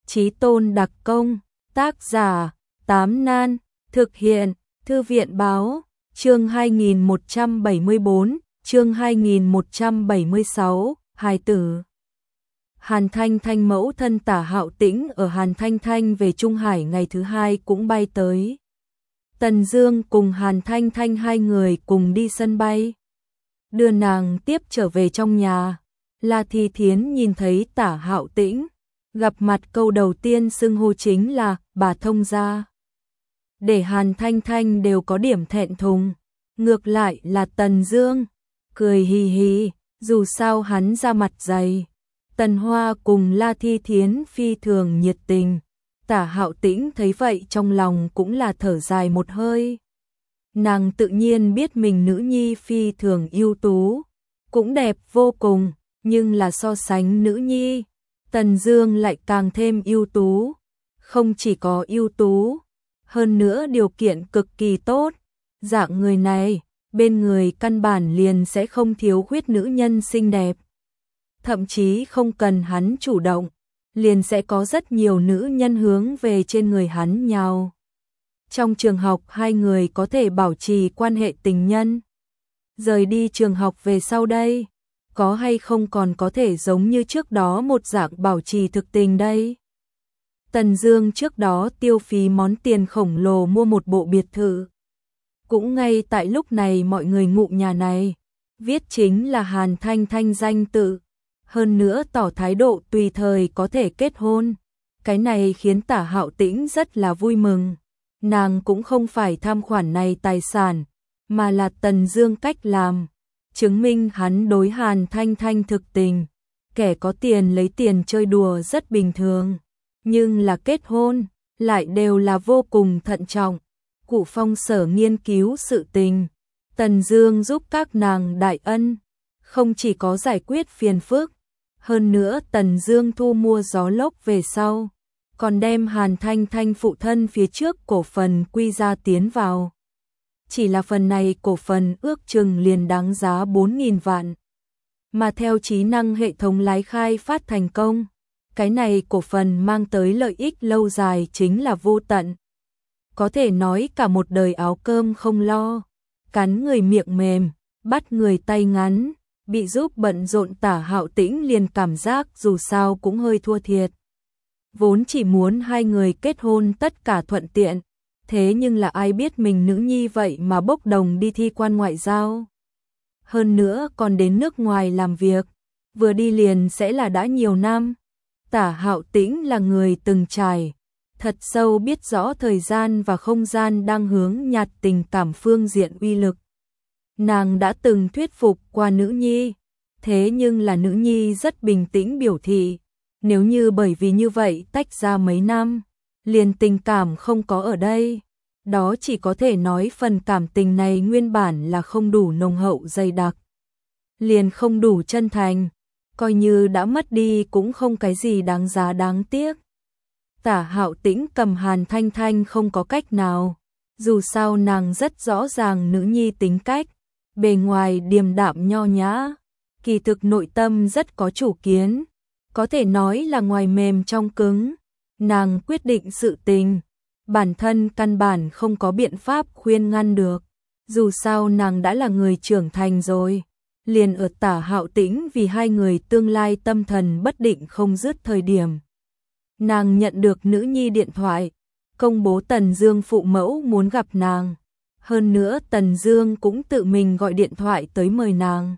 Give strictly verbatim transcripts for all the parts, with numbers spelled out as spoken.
Chí tôn đặc công, tác giả, Tám Nan, thực hiện, Thư viện báo, chương hai nghìn một trăm bảy mươi bốn, chương hai nghìn một trăm bảy mươi sáu, hài tử. Hàn Thanh Thanh mẫu thân Tả Hạo Tĩnh ở Hàn Thanh Thanh về Trung Hải ngày thứ hai cũng bay tới. Tần Dương cùng Hàn Thanh Thanh hai người cùng đi sân bay, đưa nàng tiếp trở về trong nhà. La Thi Thiến nhìn thấy Tả Hạo Tĩnh, gặp mặt câu đầu tiên xưng hô chính là bà thông gia. Để Hàn Thanh Thanh đều có điểm thẹn thùng, ngược lại là Tần Dương cười hì hì, dù sao hắn ra mặt dày. Tần Hoa cùng La Thi Thiến phi thường nhiệt tình. Tả Hạo Tĩnh thấy vậy trong lòng cũng là thở dài một hơi. Nàng tự nhiên biết mình nữ nhi phi thường ưu tú, cũng đẹp vô cùng, nhưng là so sánh nữ nhi, Tần Dương lại càng thêm ưu tú. Không chỉ có ưu tú, hơn nữa điều kiện cực kỳ tốt. Dạng người này, bên người căn bản liền sẽ không thiếu khuyết nữ nhân xinh đẹp. Thậm chí không cần hắn chủ động, liền sẽ có rất nhiều nữ nhân hướng về trên người hắn nhào. Trong trường học hai người có thể bảo trì quan hệ tình nhân. Rời đi trường học về sau đây, có hay không còn có thể giống như trước đó một dạng bảo trì thực tình đây? Tần Dương trước đó tiêu phí món tiền khổng lồ mua một bộ biệt thự. Cũng ngay tại lúc này mọi người ngụ nhà này, viết chính là Hàn Thanh Thanh danh tự, hơn nữa tỏ thái độ tùy thời có thể kết hôn. Cái này khiến Tả Hạo Tĩnh rất là vui mừng. Nàng cũng không phải tham khoản này tài sản, mà là Tần Dương cách làm, chứng minh hắn đối Hàn Thanh Thanh thực tình. Kẻ có tiền lấy tiền chơi đùa rất bình thường, nhưng là kết hôn lại đều là vô cùng thận trọng. Cụ Phong Sở nghiên cứu sự tình, Tần Dương giúp các nàng đại ân, không chỉ có giải quyết phiền phức, hơn nữa Tần Dương thu mua gió lốc về sau, còn đem Hàn Thanh Thanh phụ thân phía trước cổ phần quy ra tiến vào. Chỉ là phần này cổ phần ước chừng liền đáng giá bốn nghìn vạn. Mà theo trí năng hệ thống lái khai phát thành công, cái này cổ phần mang tới lợi ích lâu dài chính là vô tận. Có thể nói cả một đời áo cơm không lo, cắn người miệng mềm, bắt người tay ngắn, bị giúp bận rộn Tả Hạo Tĩnh liền cảm giác dù sao cũng hơi thua thiệt. Vốn chỉ muốn hai người kết hôn tất cả thuận tiện, thế nhưng là ai biết mình nữ nhi vậy mà bốc đồng đi thi quan ngoại giao. Hơn nữa còn đến nước ngoài làm việc, vừa đi liền sẽ là đã nhiều năm. Tả Hạo Tĩnh là người từng trải, thật sâu biết rõ thời gian và không gian đang hướng nhạt tình cảm phương diện uy lực. Nàng đã từng thuyết phục qua nữ nhi, thế nhưng là nữ nhi rất bình tĩnh biểu thị, nếu như bởi vì như vậy tách ra mấy năm, liền tình cảm không có ở đây, đó chỉ có thể nói phần cảm tình này nguyên bản là không đủ nồng hậu dày đặc, liền không đủ chân thành, coi như đã mất đi cũng không cái gì đáng giá đáng tiếc. Tả Hạo Tĩnh cầm Hàn Thanh Thanh không có cách nào, dù sao nàng rất rõ ràng nữ nhi tính cách, bề ngoài điềm đạm nho nhã, kỳ thực nội tâm rất có chủ kiến, có thể nói là ngoài mềm trong cứng. Nàng quyết định sự tình, bản thân căn bản không có biện pháp khuyên ngăn được, dù sao nàng đã là người trưởng thành rồi. Liền ở Tả Hạo Tĩnh vì hai người tương lai tâm thần bất định không dứt thời điểm, nàng nhận được nữ nhi điện thoại, công bố Tần Dương phụ mẫu muốn gặp nàng. Hơn nữa Tần Dương cũng tự mình gọi điện thoại tới mời nàng.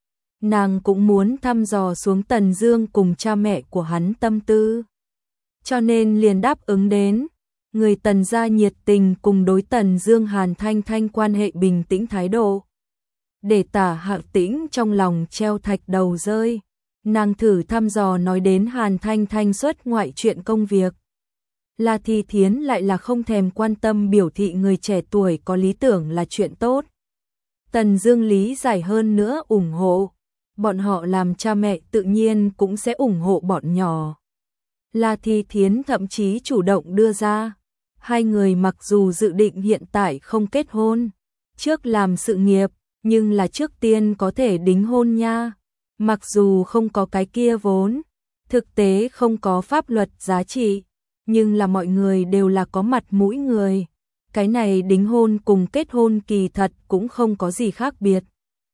Nàng cũng muốn thăm dò xuống Tần Dương cùng cha mẹ của hắn tâm tư, cho nên liền đáp ứng đến. Người Tần gia nhiệt tình cùng đối Tần Dương Hàn Thanh Thanh quan hệ bình tĩnh thái độ, để Tả Hạo Tĩnh trong lòng treo thạch đầu rơi. Nàng thử thăm dò nói đến Hàn Thanh Thanh xuất ngoại chuyện công việc. La Thi Thiến lại là không thèm quan tâm, biểu thị người trẻ tuổi có lý tưởng là chuyện tốt. Tần Dương lý giải hơn nữa ủng hộ, bọn họ làm cha mẹ tự nhiên cũng sẽ ủng hộ bọn nhỏ. La Thi Thiến thậm chí chủ động đưa ra, hai người mặc dù dự định hiện tại không kết hôn, trước làm sự nghiệp, nhưng là trước tiên có thể đính hôn nha. Mặc dù không có cái kia vốn, thực tế không có pháp luật giá trị, nhưng là mọi người đều là có mặt mũi người. Cái này đính hôn cùng kết hôn kỳ thật cũng không có gì khác biệt.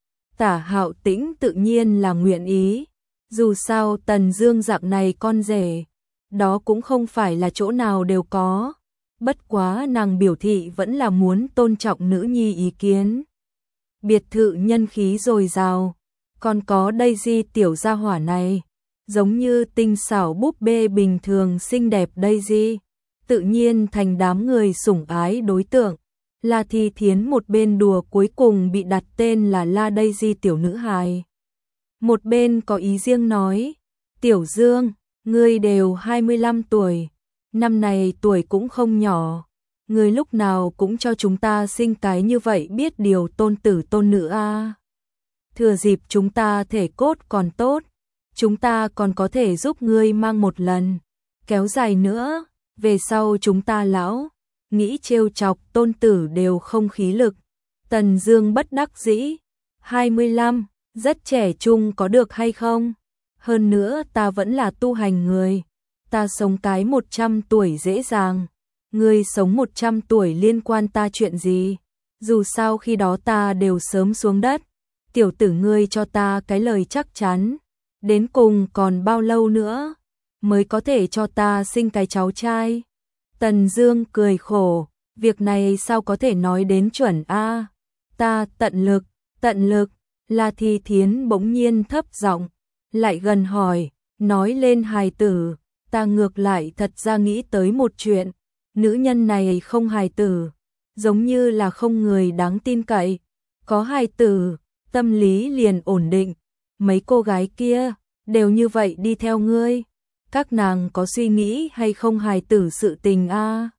Tả Hạo Tĩnh tự nhiên là nguyện ý, dù sao Tần Dương dạng này con rể, đó cũng không phải là chỗ nào đều có. Bất quá nàng biểu thị vẫn là muốn tôn trọng nữ nhi ý kiến. Biệt thự nhân khí dồi dào, còn có Daisy tiểu gia hỏa này, giống như tinh xảo búp bê bình thường xinh đẹp Daisy, tự nhiên thành đám người sủng ái đối tượng. La Thi Thiến một bên đùa cuối cùng bị đặt tên là La Daisy tiểu nữ hài. Một bên có ý riêng nói, Tiểu Dương, ngươi đều hai mươi lăm tuổi, năm này tuổi cũng không nhỏ, ngươi lúc nào cũng cho chúng ta sinh cái như vậy biết điều tôn tử tôn nữ a. Thừa dịp chúng ta thể cốt còn tốt, chúng ta còn có thể giúp ngươi mang một lần, kéo dài nữa, về sau chúng ta lão, nghĩ trêu chọc tôn tử đều không khí lực. Tần Dương bất đắc dĩ, hai mươi lăm, rất trẻ trung có được hay không? Hơn nữa ta vẫn là tu hành người, ta sống cái một trăm tuổi dễ dàng, ngươi sống một trăm tuổi liên quan ta chuyện gì? Dù sao khi đó ta đều sớm xuống đất, tiểu tử ngươi cho ta cái lời chắc chắn, đến cùng còn bao lâu nữa mới có thể cho ta sinh cái cháu trai? Tần Dương cười khổ, việc này sao có thể nói đến chuẩn a? Ta tận lực, tận lực. La Thi Thiến bỗng nhiên thấp giọng, lại gần hỏi, nói lên hài tử, ta ngược lại thật ra nghĩ tới một chuyện, nữ nhân này không hài tử, giống như là không người đáng tin cậy, có hài tử, tâm lý liền ổn định, mấy cô gái kia đều như vậy đi theo ngươi, các nàng có suy nghĩ hay không hài tử sự tình a?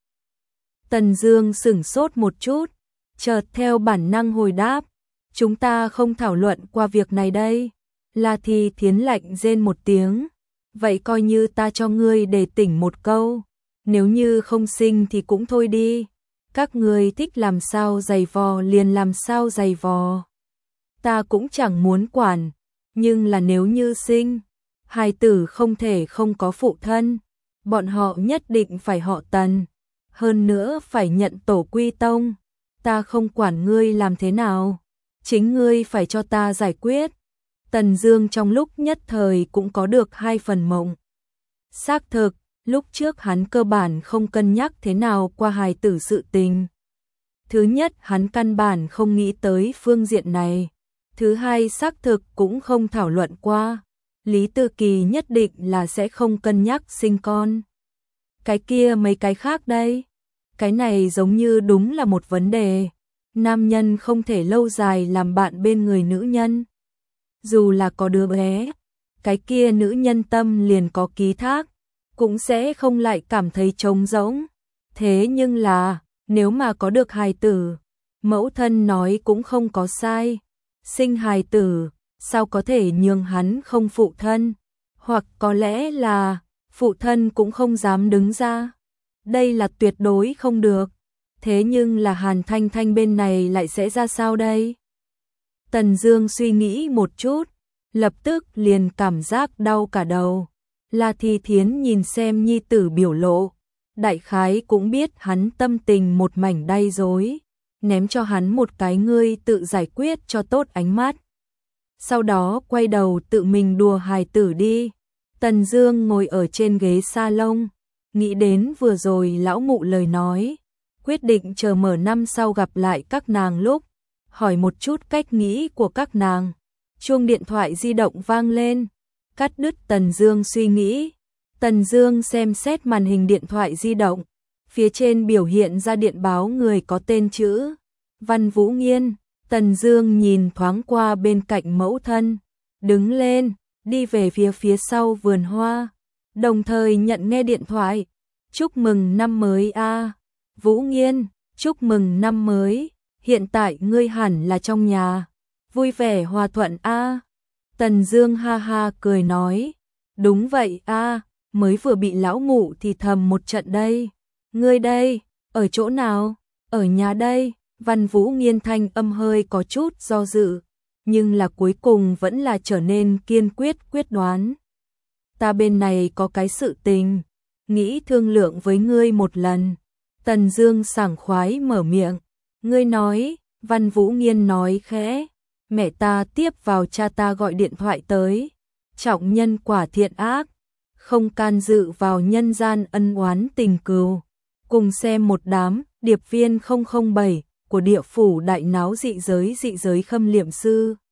Tần Dương sững sốt một chút, chợt theo bản năng hồi đáp, chúng ta không thảo luận qua việc này đây. La Thi Thiến lạnh rên một tiếng, vậy coi như ta cho ngươi để tỉnh một câu, nếu như không sinh thì cũng thôi đi, các ngươi thích làm sao giày vò liền làm sao giày vò, ta cũng chẳng muốn quản, nhưng là nếu như sinh, hài tử không thể không có phụ thân, bọn họ nhất định phải họ Tần, hơn nữa phải nhận tổ quy tông, ta không quản ngươi làm thế nào, chính ngươi phải cho ta giải quyết. Tần Dương trong lúc nhất thời cũng có được hai phần mộng. Xác thực, lúc trước hắn cơ bản không cân nhắc thế nào qua hài tử sự tình. Thứ nhất, hắn căn bản không nghĩ tới phương diện này. Thứ hai, xác thực cũng không thảo luận qua. Lý Tư Kỳ nhất định là sẽ không cân nhắc sinh con. Cái kia mấy cái khác đây? Cái này giống như đúng là một vấn đề. Nam nhân không thể lâu dài làm bạn bên người nữ nhân. Dù là có đứa bé, cái kia nữ nhân tâm liền có ký thác, cũng sẽ không lại cảm thấy trống rỗng. Thế nhưng là, nếu mà có được hài tử, mẫu thân nói cũng không có sai. Sinh hài tử, sao có thể nhường hắn không phụ thân? Hoặc có lẽ là, phụ thân cũng không dám đứng ra. Đây là tuyệt đối không được. Thế nhưng là Hàn Thanh Thanh bên này lại sẽ ra sao đây? Tần Dương suy nghĩ một chút, lập tức liền cảm giác đau cả đầu. La Thi Thiến nhìn xem nhi tử biểu lộ, đại khái cũng biết hắn tâm tình một mảnh đay rối, ném cho hắn một cái ngươi tự giải quyết cho tốt ánh mắt. Sau đó quay đầu tự mình đùa hài tử đi. Tần Dương ngồi ở trên ghế salon, nghĩ đến vừa rồi lão mụ lời nói, quyết định chờ mở năm sau gặp lại các nàng lúc, hỏi một chút cách nghĩ của các nàng. Chuông điện thoại di động vang lên, cắt đứt Tần Dương suy nghĩ. Tần Dương xem xét màn hình điện thoại di động, phía trên biểu hiện ra điện báo người có tên chữ Văn Vũ Nghiên. Tần Dương nhìn thoáng qua bên cạnh mẫu thân, đứng lên, đi về phía phía sau vườn hoa, đồng thời nhận nghe điện thoại. Chúc mừng năm mới a, Vũ Nghiên, chúc mừng năm mới, hiện tại ngươi hẳn là trong nhà, vui vẻ hòa thuận a. Tần Dương ha ha cười nói, đúng vậy a, mới vừa bị lão mụ thì thầm một trận đây. Ngươi đây, ở chỗ nào? Ở nhà đây. Văn Vũ Nghiên thanh âm hơi có chút do dự, nhưng là cuối cùng vẫn là trở nên kiên quyết quyết đoán. ta bên này có cái sự tình, nghĩ thương lượng với ngươi một lần. Tần Dương sảng khoái mở miệng, ngươi nói, Văn Vũ Nghiên nói khẽ, mẹ ta tiếp vào cha ta gọi điện thoại tới, trọng nhân quả thiện ác, không can dự vào nhân gian ân oán tình cừu, cùng xem một đám điệp viên không không bảy của địa phủ đại náo dị giới dị giới khâm liệm sư.